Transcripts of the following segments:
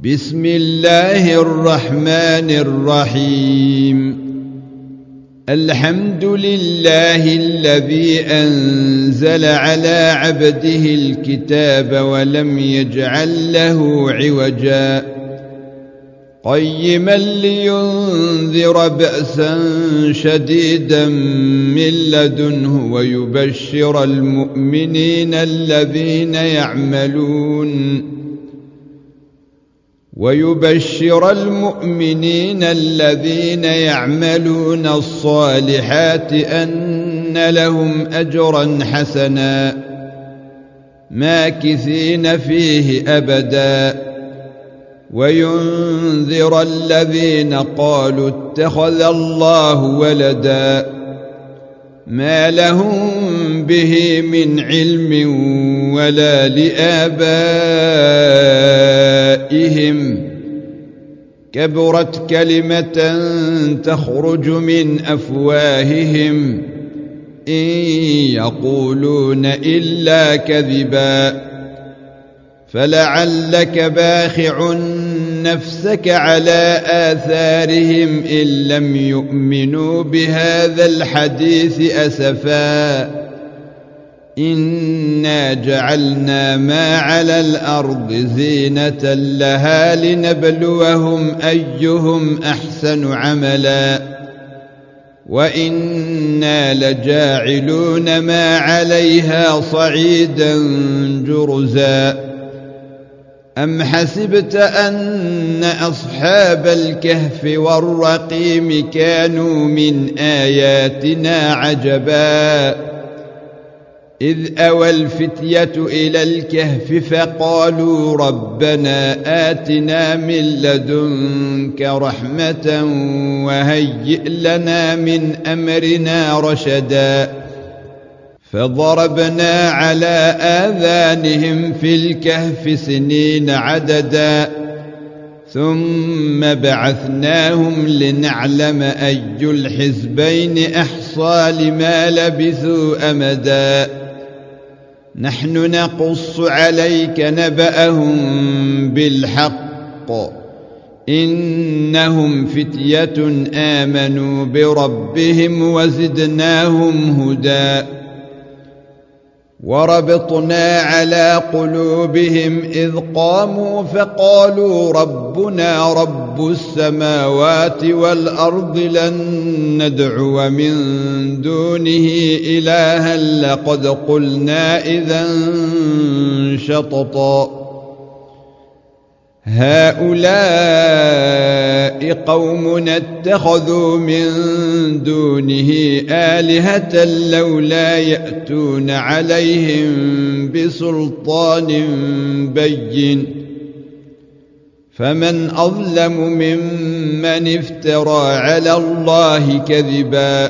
بسم الله الرحمن الرحيم. الحمد لله الذي أنزل على عبده الكتاب ولم يجعل له عوجا قيما لينذر بأسا شديدا من لدنه ويبشر المؤمنين الذين يعملون الصالحات أن لهم أجرا حسنا ماكثين فيه أبدا وينذر الذين قالوا اتخذ الله ولدا ما لهم به من علم ولا لآبائهم كبرت كلمة تخرج من أفواههم إن يقولون إلا كذبا فلعلك باخع نفسك على آثارهم إن لم يؤمنوا بهذا الحديث أسفا إنا جعلنا ما على الأرض زينة لها لنبلوهم أيهم أحسن عملا وإنا لجاعلون ما عليها صعيدا جرزا أم حسبت أن أصحاب الكهف والرقيم كانوا من آياتنا عجبا إذ أوى الفتية إلى الكهف فقالوا ربنا آتنا من لدنك رحمة وهيئ لنا من أمرنا رشدا فضربنا على آذانهم في الكهف سنين عددا ثم بعثناهم لنعلم أي الحزبين أحصى لما لبثوا أمدا نحن نقص عليك نبأهم بالحق إنهم فتية آمنوا بربهم وزدناهم هدى وربطنا على قلوبهم إذ قاموا فقالوا ربنا رب السماوات والأرض لن ندعو من دونه إلها لقد قلنا إذا شططا هؤلاء قومنا اتخذوا من دونه آلهة لولا يأتون عليهم بسلطان بين فمن أظلم ممن افترى على الله كذبا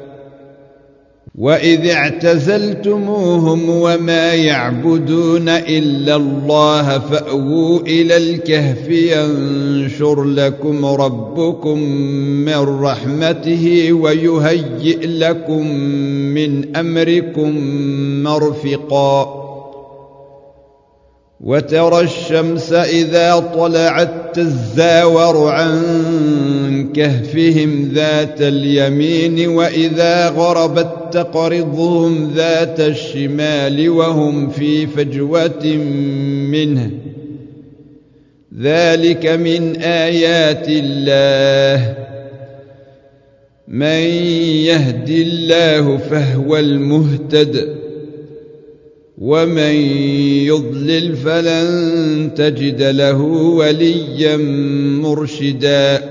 وإذ اعتزلتموهم وما يعبدون إلا الله فأووا إلى الكهف ينشر لكم ربكم من رحمته ويهيئ لكم من أمركم مرفقا وترى الشمس إذا طلعت تزاور عن كهفهم ذات اليمين وإذا غربت تقرضهم ذات الشمال وهم في فجوة منه ذلك من آيات الله من يهد الله فهو المهتد ومن يضلل فلن تجد له وليا مرشدا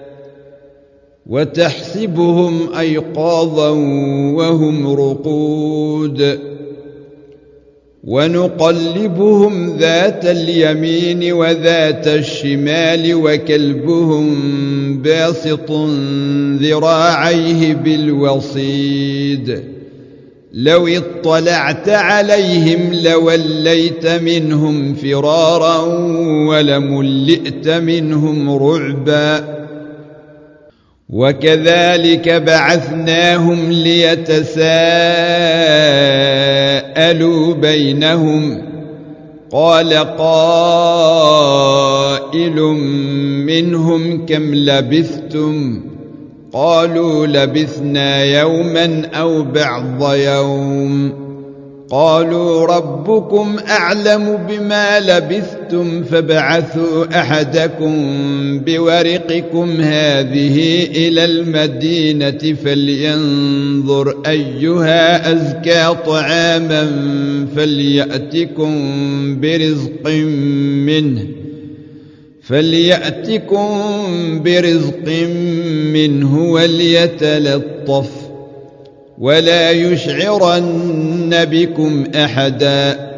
وتحسبهم أيقاظا وهم رقود ونقلبهم ذات اليمين وذات الشمال وكلبهم باسط ذراعيه بالوصيد لو اطلعت عليهم لوليت منهم فرارا ولملئت منهم رعبا وكذلك بعثناهم ليتساءلوا بينهم قال قائل قائل منهم كم لبثتم قالوا لبثنا يوما أو بعض يوم قالوا ربكم أعلم بما لبثتم فابعثوا أحدكم بورقكم هذه إلى المدينة فلينظر أيها أزكى طعاما فليأتكم برزق منه وليتلطف ولا يشعرن بكم أحدا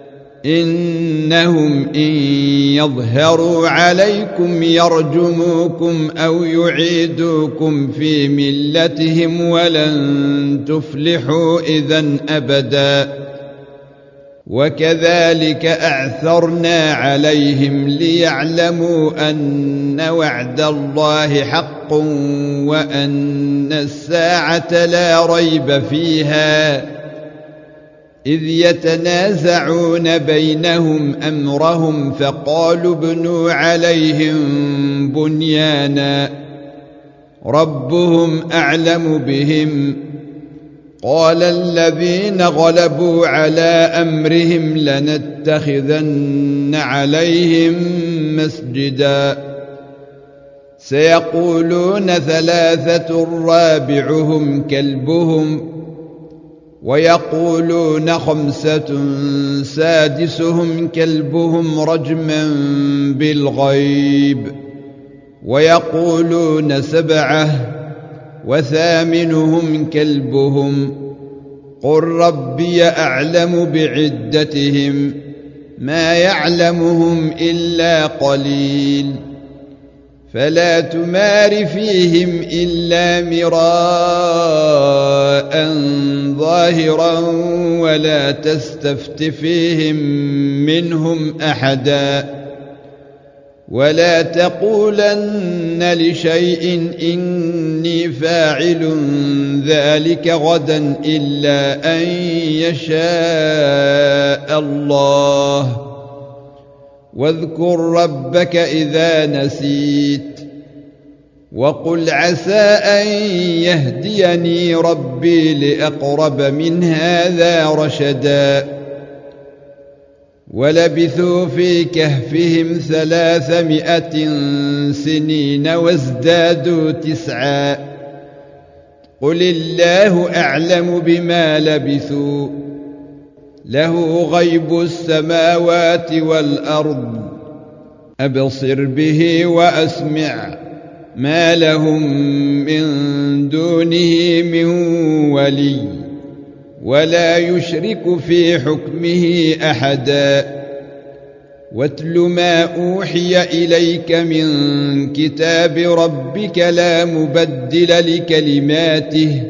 إنهم إن يظهروا عليكم يرجموكم أو يعيدوكم في ملتهم ولن تفلحوا إذن أبدا وكذلك أعثرنا عليهم ليعلموا أن وعد الله حق وأن الساعة لا ريب فيها إذ يتنازعون بينهم أمرهم فقالوا ابنوا عليهم بنيانا ربهم أعلم بهم قال الذين غلبوا على أمرهم لنتخذن عليهم مسجدا سيقولون ثلاثة رابعهم كلبهم ويقولون خمسة سادسهم كلبهم رجما بالغيب ويقولون سبعة وثامنهم كلبهم قل ربي أعلم بعدتهم ما يعلمهم إلا قليل فلا تمار فيهم إلا مراء ظاهرا ولا تستفت فيهم منهم أحدا ولا تقولن لشيء إني فاعل ذلك غدا إلا أن يشاء الله واذكر ربك إذا نسيت وقل عسى أن يهديني ربي لأقرب من هذا رشدا ولبثوا في كهفهم 300 سنين وازدادوا 9 قل الله أعلم بما لبثوا له غيب السماوات والأرض أبصر به وأسمع ما لهم من دونه من ولي ولا يشرك في حكمه أحدا واتل ما أوحي إليك من كتاب ربك لا مبدل لكلماته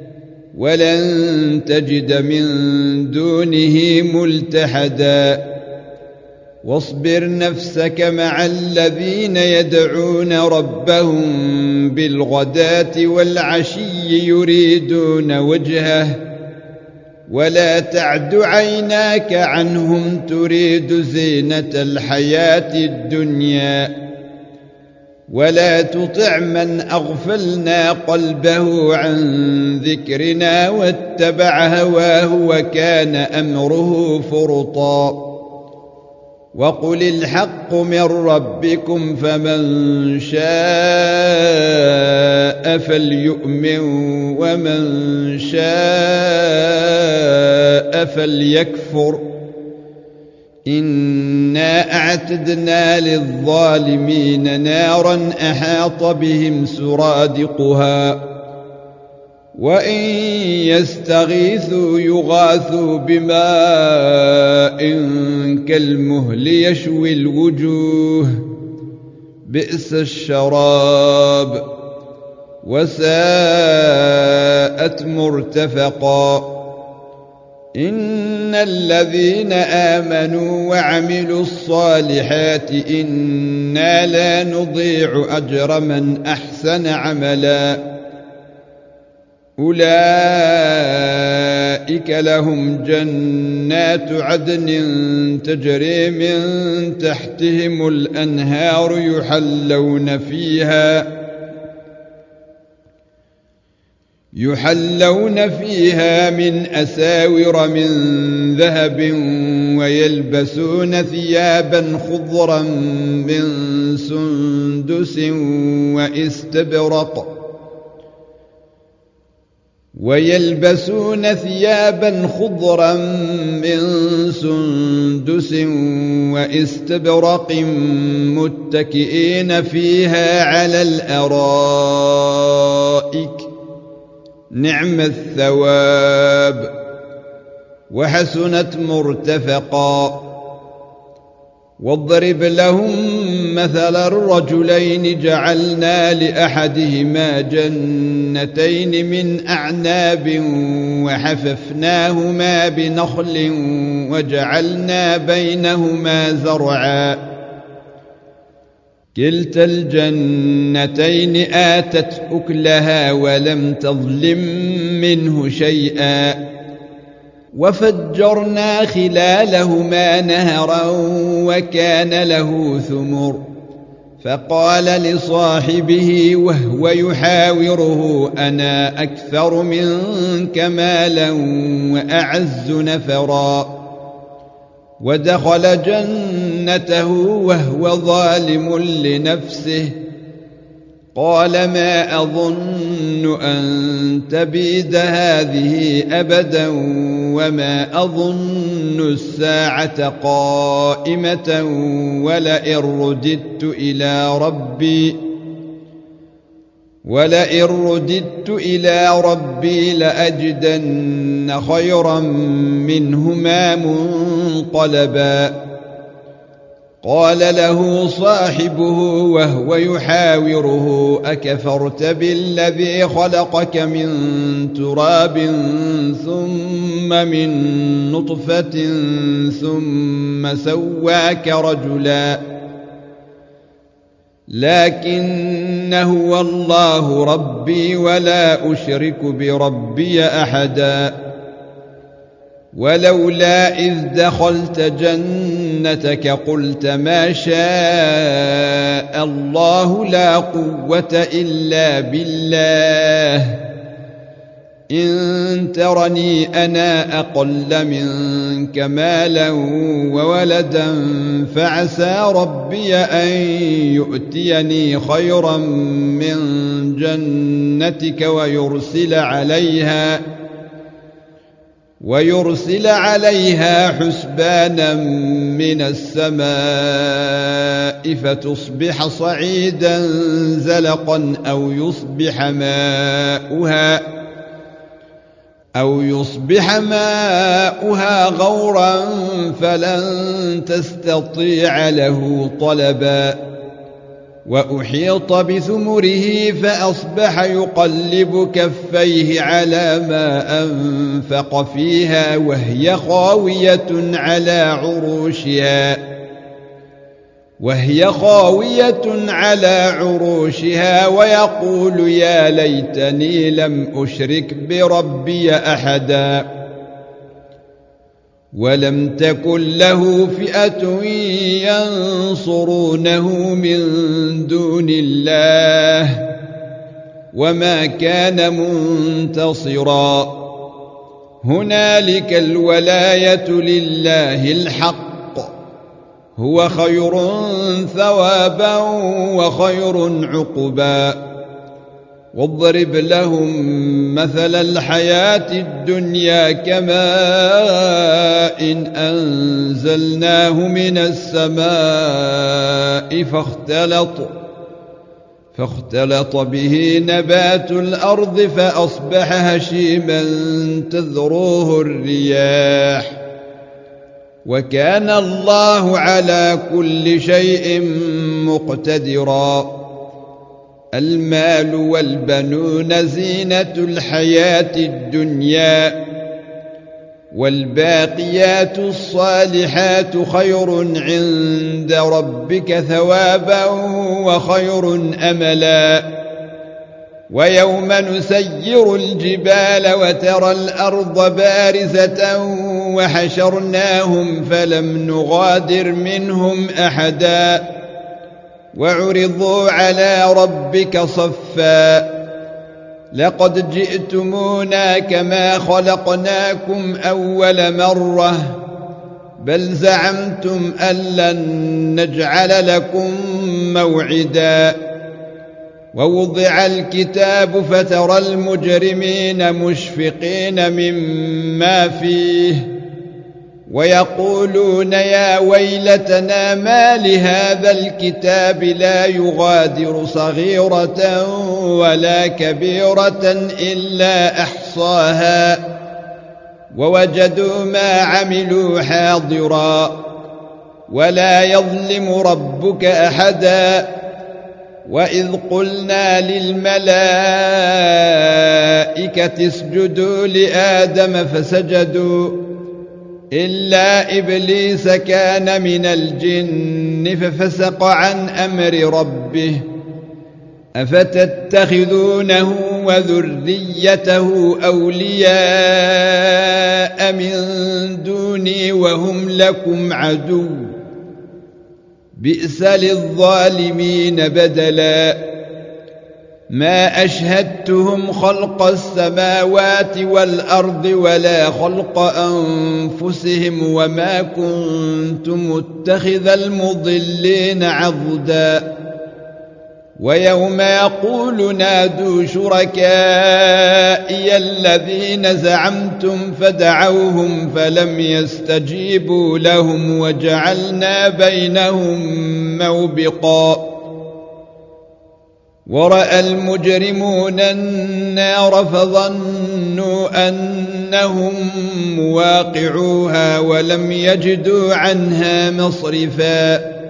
ولن تجد من دونه ملتحدا واصبر نفسك مع الذين يدعون ربهم بالغداة والعشي يريدون وجهه ولا تعد عيناك عنهم تريد زينة الحياة الدنيا ولا تطع من أغفلنا قلبه عن ذكرنا واتبع هواه وكان أمره فرطا وقل الحق من ربكم فمن شاء فليؤمن ومن شاء فليكفر إنا أعتدنا للظالمين نارا أحاط بهم سرادقها وإن يستغيثوا يغاثوا بماء كالمهل يشوي الوجوه بئس الشراب وساءت مرتفقا إن الذين آمنوا وعملوا الصالحات إنا لا نضيع أجر من أحسن عملا أولئك أولئك لهم جنات عدن تجري من تحتهم الأنهار يحلون فيها من أساور من ذهب ويلبسون ثيابا خضرا من سندس واستبرق متكئين فيها على الأرائك نعم الثواب وحسنت مرتفقا. واضرب لهم مثل الرجلين جعلنا لأحدهما جنتين من أعناب وحففناهما بنخل وجعلنا بينهما زرعا كلتا الجنتين آتت أكلها ولم تظلم منه شيئا وفجرنا خلالهما نهرا وكان له ثمر فقال لصاحبه وهو يحاوره أنا أكثر منك مالا وأعز نفرا ودخل جنته وهو ظالم لنفسه قال ما أظن أن تبيد هذه أبدا وما أظن الساعة قائمة ولئن رددت إلى ربي لأجدن خيرا منهما منقلبا. قال له صاحبه وهو يحاوره أكفرت بالذي خلقك من تراب ثم من نطفة ثم سواك رجلا لكن هو الله ربي ولا أشرك بربي أحدا. ولولا إذ دخلت جنتك قلت ما شاء الله لا قوة إلا بالله إن ترني أنا أقل منك مالا وولدا فعسى ربي أن يؤتيني خيرا من جنتك ويرسل عليها حسبانا من السماء فتصبح صعيدا زلقا أو يصبح ماؤها غورا فلن تستطيع له طلبا. وأحيط بثمره فأصبح يقلب كفيه على ما أنفق فيها وهي خاوية على عروشها ويقول يا ليتني لم أشرك بربي أحدا. ولم تكن له فئة ينصرونه من دون الله وما كان منتصرا. هنالك الولاية لله الحق هو خير ثوابا وخير عقبا. واضرب لهم مثل الحياة الدنيا كماء إن أنزلناه من السماء فاختلط به نبات الأرض فأصبح هشيما تذروه الرياح وكان الله على كل شيء مقتدرا. المال والبنون زينة الحياة الدنيا والباقيات الصالحات خير عند ربك ثوابا وخير أملا. ويوم نسير الجبال وترى الأرض بارزة وحشرناهم فلم نغادر منهم أحدا وعرضوا على ربك صفا لقد جئتمونا كما خلقناكم أول مرة بل زعمتم أن لن نجعل لكم موعدا ووضع الكتاب فترى المجرمين مشفقين مما فيه ويقولون يا ويلتنا ما لهذا الكتاب لا يغادر صغيرة ولا كبيرة إلا أحصاها ووجدوا ما عملوا حاضرا ولا يظلم ربك أحدا وإذ قلنا للملائكة اسجدوا لآدم فسجدوا إلا إبليس كان من الجن ففسق عن أمر ربه أفتتخذونه وذريته أولياء من دوني وهم لكم عدو بئس للظالمين بدلا ما أشهدتهم خلق السماوات والأرض ولا خلق أنفسهم وما كنت متخذ المضلين عضدا ويوم يقول نادوا شركائي الذين زعمتم فدعوهم فلم يستجيبوا لهم وجعلنا بينهم موبقا ورأى المجرمون النار فظنوا أنهم مواقعوها ولم يجدوا عنها مصرفا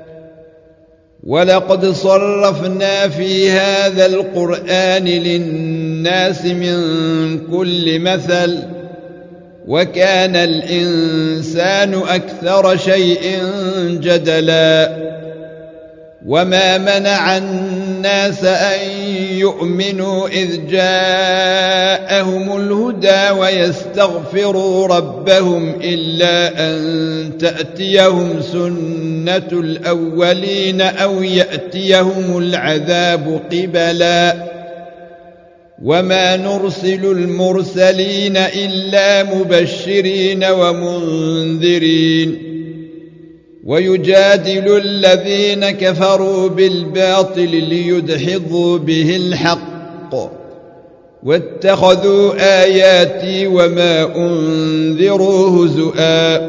ولقد صرفنا في هذا القرآن للناس من كل مثل وكان الإنسان أكثر شيء جدلا وما منع الناس أن يؤمنوا إذ جاءهم الهدى ويستغفروا ربهم إلا أن تأتيهم سنة الأولين أو يأتيهم العذاب قبلا وما نرسل المرسلين إلا مبشرين ومنذرين ويجادل الذين كفروا بالباطل ليدحضوا به الحق واتخذوا آياتي وما أنذروا هزؤا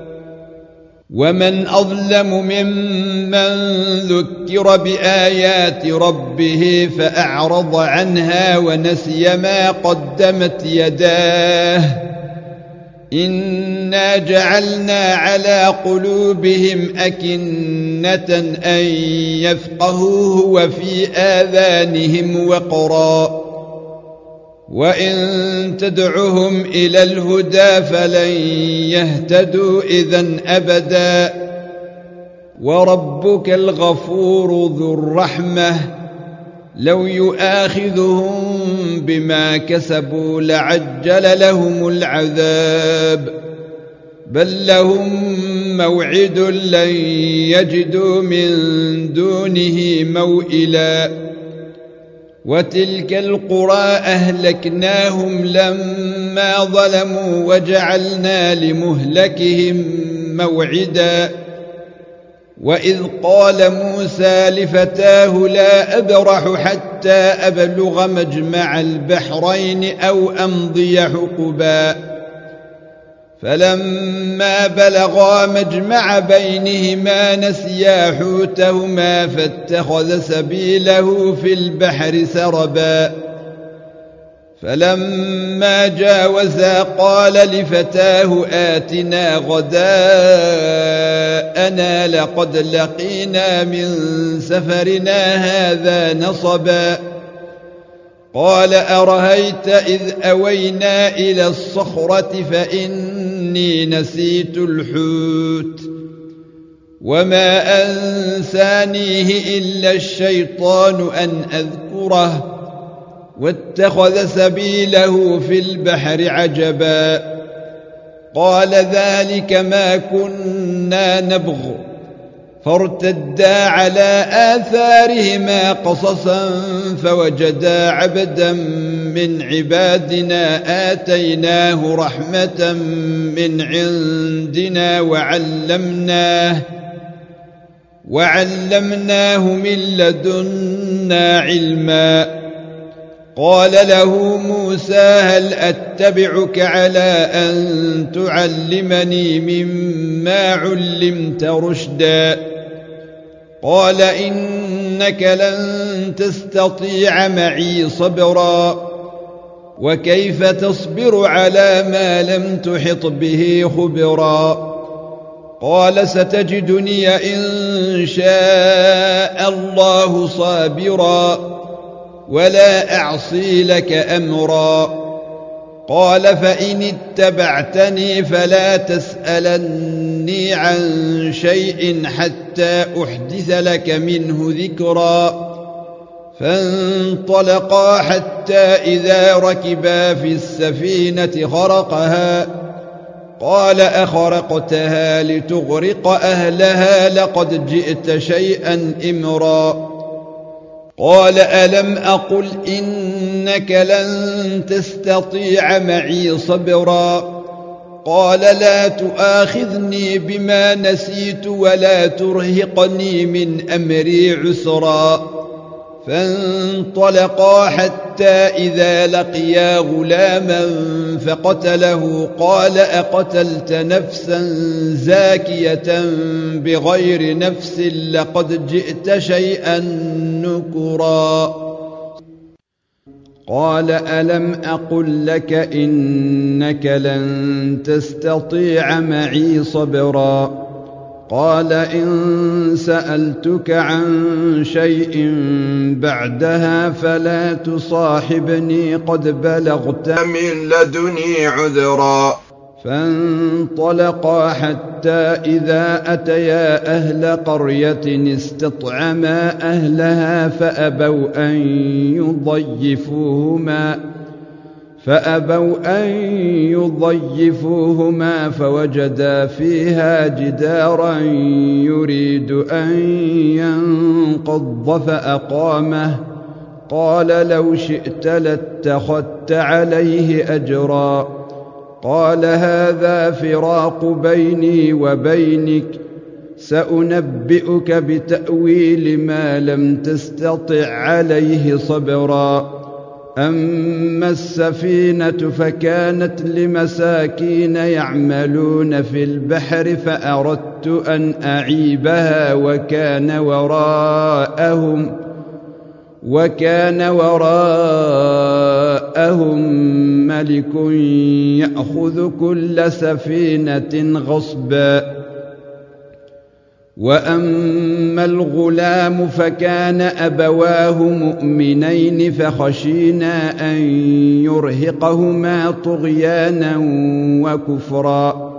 ومن أظلم ممن ذكر بآيات ربه فأعرض عنها ونسي ما قدمت يداه إنا جعلنا على قلوبهم أكنة أن يفقهوه وفي آذانهم وقرا وإن تدعهم إلى الهدى فلن يهتدوا إذن أبدا وربك الغفور ذو الرحمة لو يؤاخذهم بما كسبوا لعجل لهم العذاب بل لهم موعد لن يجدوا من دونه موئلا وتلك القرى أهلكناهم لما ظلموا وجعلنا لمهلكهم موعدا وإذ قال موسى لفتاه لا أبرح حتى أبلغ مجمع البحرين أو أمضي حقبا فلما بلغا مجمع بينهما نسيا حوتهما فاتخذ سبيله في البحر سربا فلما جاوزا قال لفتاه آتنا غداءنا لقد لقينا من سفرنا هذا نصبا قال أرهيت إذ أوينا إلى الصخرة فإني نسيت الحوت وما أنسانيه إلا الشيطان أن أذكره واتخذ سبيله في البحر عجبا قال ذلك ما كنا نبغ فارتدا على آثارهما قصصا فوجدا عبدا من عبادنا آتيناه رحمة من عندنا وعلمناه من لدنا علما قال له موسى هل أتبعك على أن تعلمني مما علمت رشدا قال إنك لن تستطيع معي صبرا وكيف تصبر على ما لم تحط به خبرا قال ستجدني إن شاء الله صابرا ولا أعصي لك أمرا قال فإن اتبعتني فلا تسألني عن شيء حتى أحدث لك منه ذكرا فانطلقا حتى إذا ركبا في السفينة خرقها قال أخرقتها لتغرق أهلها لقد جئت شيئا إمرا قال ألم أقل إنك لن تستطيع معي صبرا قال لا تؤاخذني بما نسيت ولا ترهقني من أمري عسرا فانطلقا حتى إذا لقيا غلاما فقتله قال أقتلت نفسا زاكية بغير نفس لقد جئت شيئا نكرا قال ألم أقل لك إنك لن تستطيع معي صبرا قال إن سألتك عن شيء بعدها فلا تصاحبني قد بلغت من لدني عذرا فانطلقا حتى إذا أتيا أهل قرية استطعما أهلها فأبوا أن يضيفوهما فوجدا فيها جدارا يريد أن ينقض فأقامه قال لو شئت لاتخذت عليه أجرا قال هذا فراق بيني وبينك سأنبئك بتأويل ما لم تستطع عليه صبرا أما السفينة فكانت لمساكين يعملون في البحر فأردت أن أعيبها وكان وراءهم ملك يأخذ كل سفينة غصبا وأما الغلام فكان أبواه مؤمنين فخشينا أن يرهقهما طغيانا وكفرا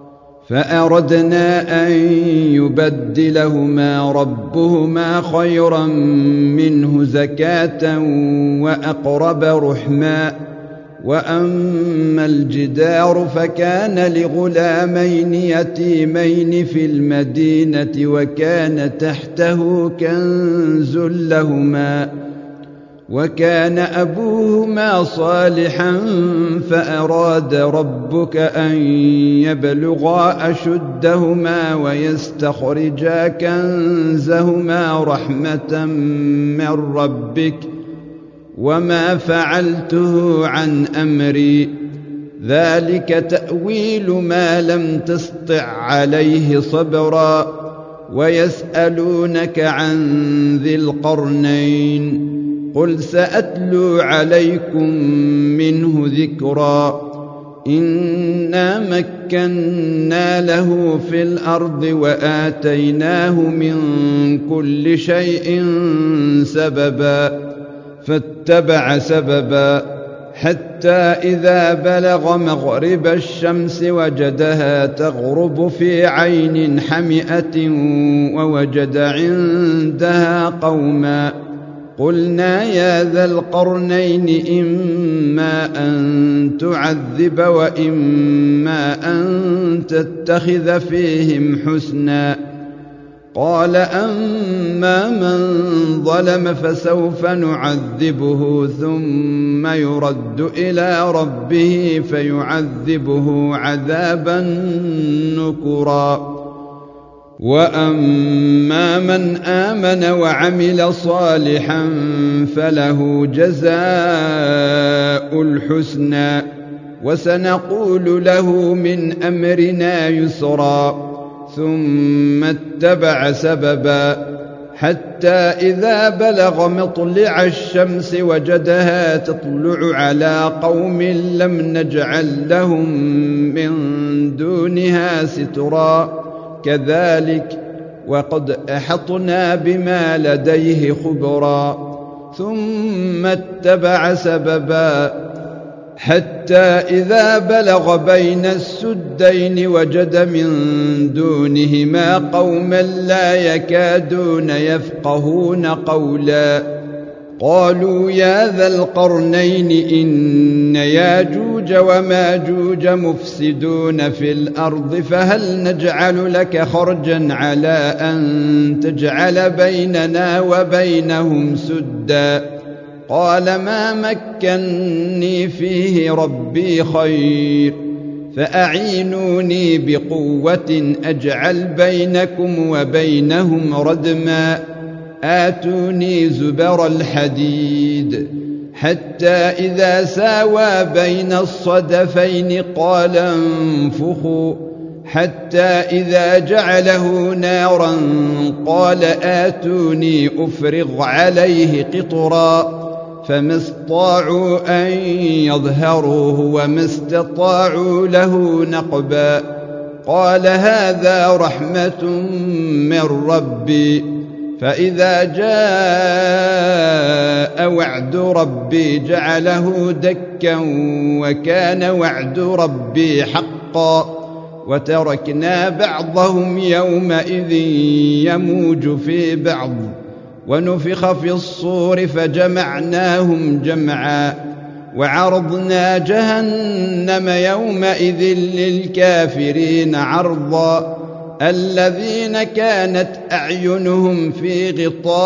فأردنا أن يبدلهما ربهما خيرا منه زكاة وأقرب رحما وأما الجدار فكان لغلامين يتيمين في المدينة وكان تحته كنز لهما وكان أبوهما صالحا فأراد ربك أن يبلغا أشدهما ويستخرجا كنزهما رحمة من ربك وما فعلته عن أمري ذلك تأويل ما لم تسطع عليه صبرا ويسألونك عن ذي القرنين قل سأتلو عليكم منه ذكرا إنا مكنا له في الأرض وآتيناه من كل شيء سببا فاتبع سببا حتى إذا بلغ مغرب الشمس وجدها تغرب في عين حمئة ووجد عندها قوما قلنا يا ذا القرنين إما أن تعذب وإما أن تتخذ فيهم حسنا قال أما من ظلم فسوف نعذبه ثم يرد إلى ربه فيعذبه عذابا نكرا وأما من آمن وعمل صالحا فله جزاء الحسنى وسنقول له من أمرنا يسرا ثم اتبع سببا حتى إذا بلغ مطلع الشمس وجدها تطلع على قوم لم نجعل لهم من دونها سترا كذلك وقد أحطنا بما لديه خبرا ثم اتبع سببا حتى إذا بلغ بين السدين وجد من دونهما قوما لا يكادون يفقهون قولا قالوا يا ذا القرنين إن ياجوج وماجوج مفسدون في الأرض فهل نجعل لك خرجا على أن تجعل بيننا وبينهم سدا قال ما مكني فيه ربي خير فأعينوني بقوة أجعل بينكم وبينهم ردما آتوني زبر الحديد حتى إذا ساوى بين الصدفين قال انفخوا حتى إذا جعله نارا قال آتوني أفرغ عليه قطرا فما استطاعوا أن يظهروه وما استطاعوا له نقبا قال هذا رحمة من ربي فإذا جاء وعد ربي جعله دكا وكان وعد ربي حقا وتركنا بعضهم يومئذ يموج في بعض ونفخ في الصور فجمعناهم جمعا وعرضنا جهنم يومئذ للكافرين عرضا الذين كانت أعينهم في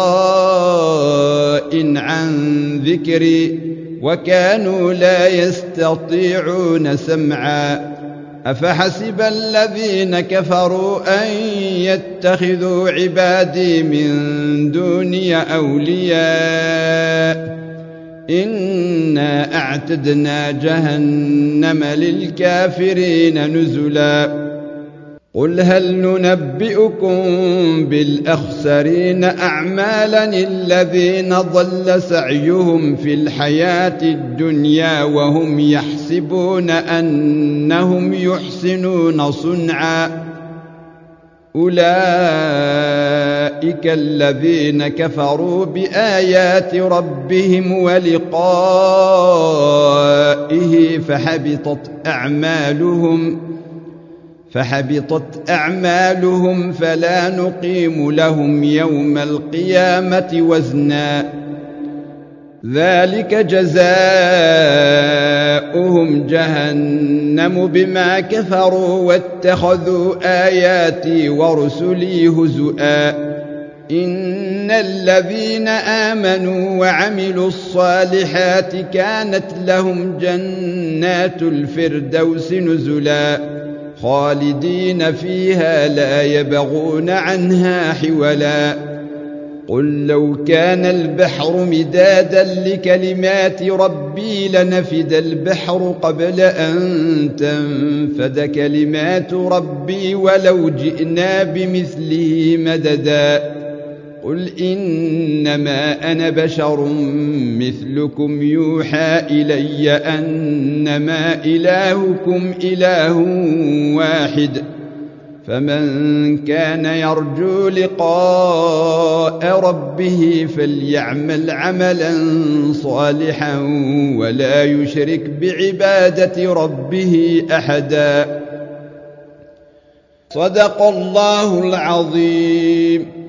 غطاء عن ذكري وكانوا لا يستطيعون سمعا أفحسب الذين كفروا أن يتخذوا عبادي من دوني أولياء إنا أعتدنا جهنم للكافرين نزلا قل هل ننبئكم بالأخسرين أعمالا الذين ضل سعيهم في الحياة الدنيا وهم يحسبون أنهم يحسنون صنعا أولئك الذين كفروا بآيات ربهم ولقائه فحبطت أعمالهم فلا نقيم لهم يوم القيامة وزنا ذلك جزاؤهم جهنم بما كفروا واتخذوا آياتي ورسلي هزؤا إن الذين آمنوا وعملوا الصالحات كانت لهم جنات الفردوس نزلا خالدين فيها لا يبغون عنها حولا قل لو كان البحر مدادا لكلمات ربي لنفد البحر قبل أن تنفد كلمات ربي ولو جئنا بمثله مددا قل إنما أنا بشر مثلكم يوحى إلي أنما إلهكم إله واحد فمن كان يرجو لقاء ربه فليعمل عملا صالحا ولا يشرك بعبادة ربه أحدا صدق الله العظيم.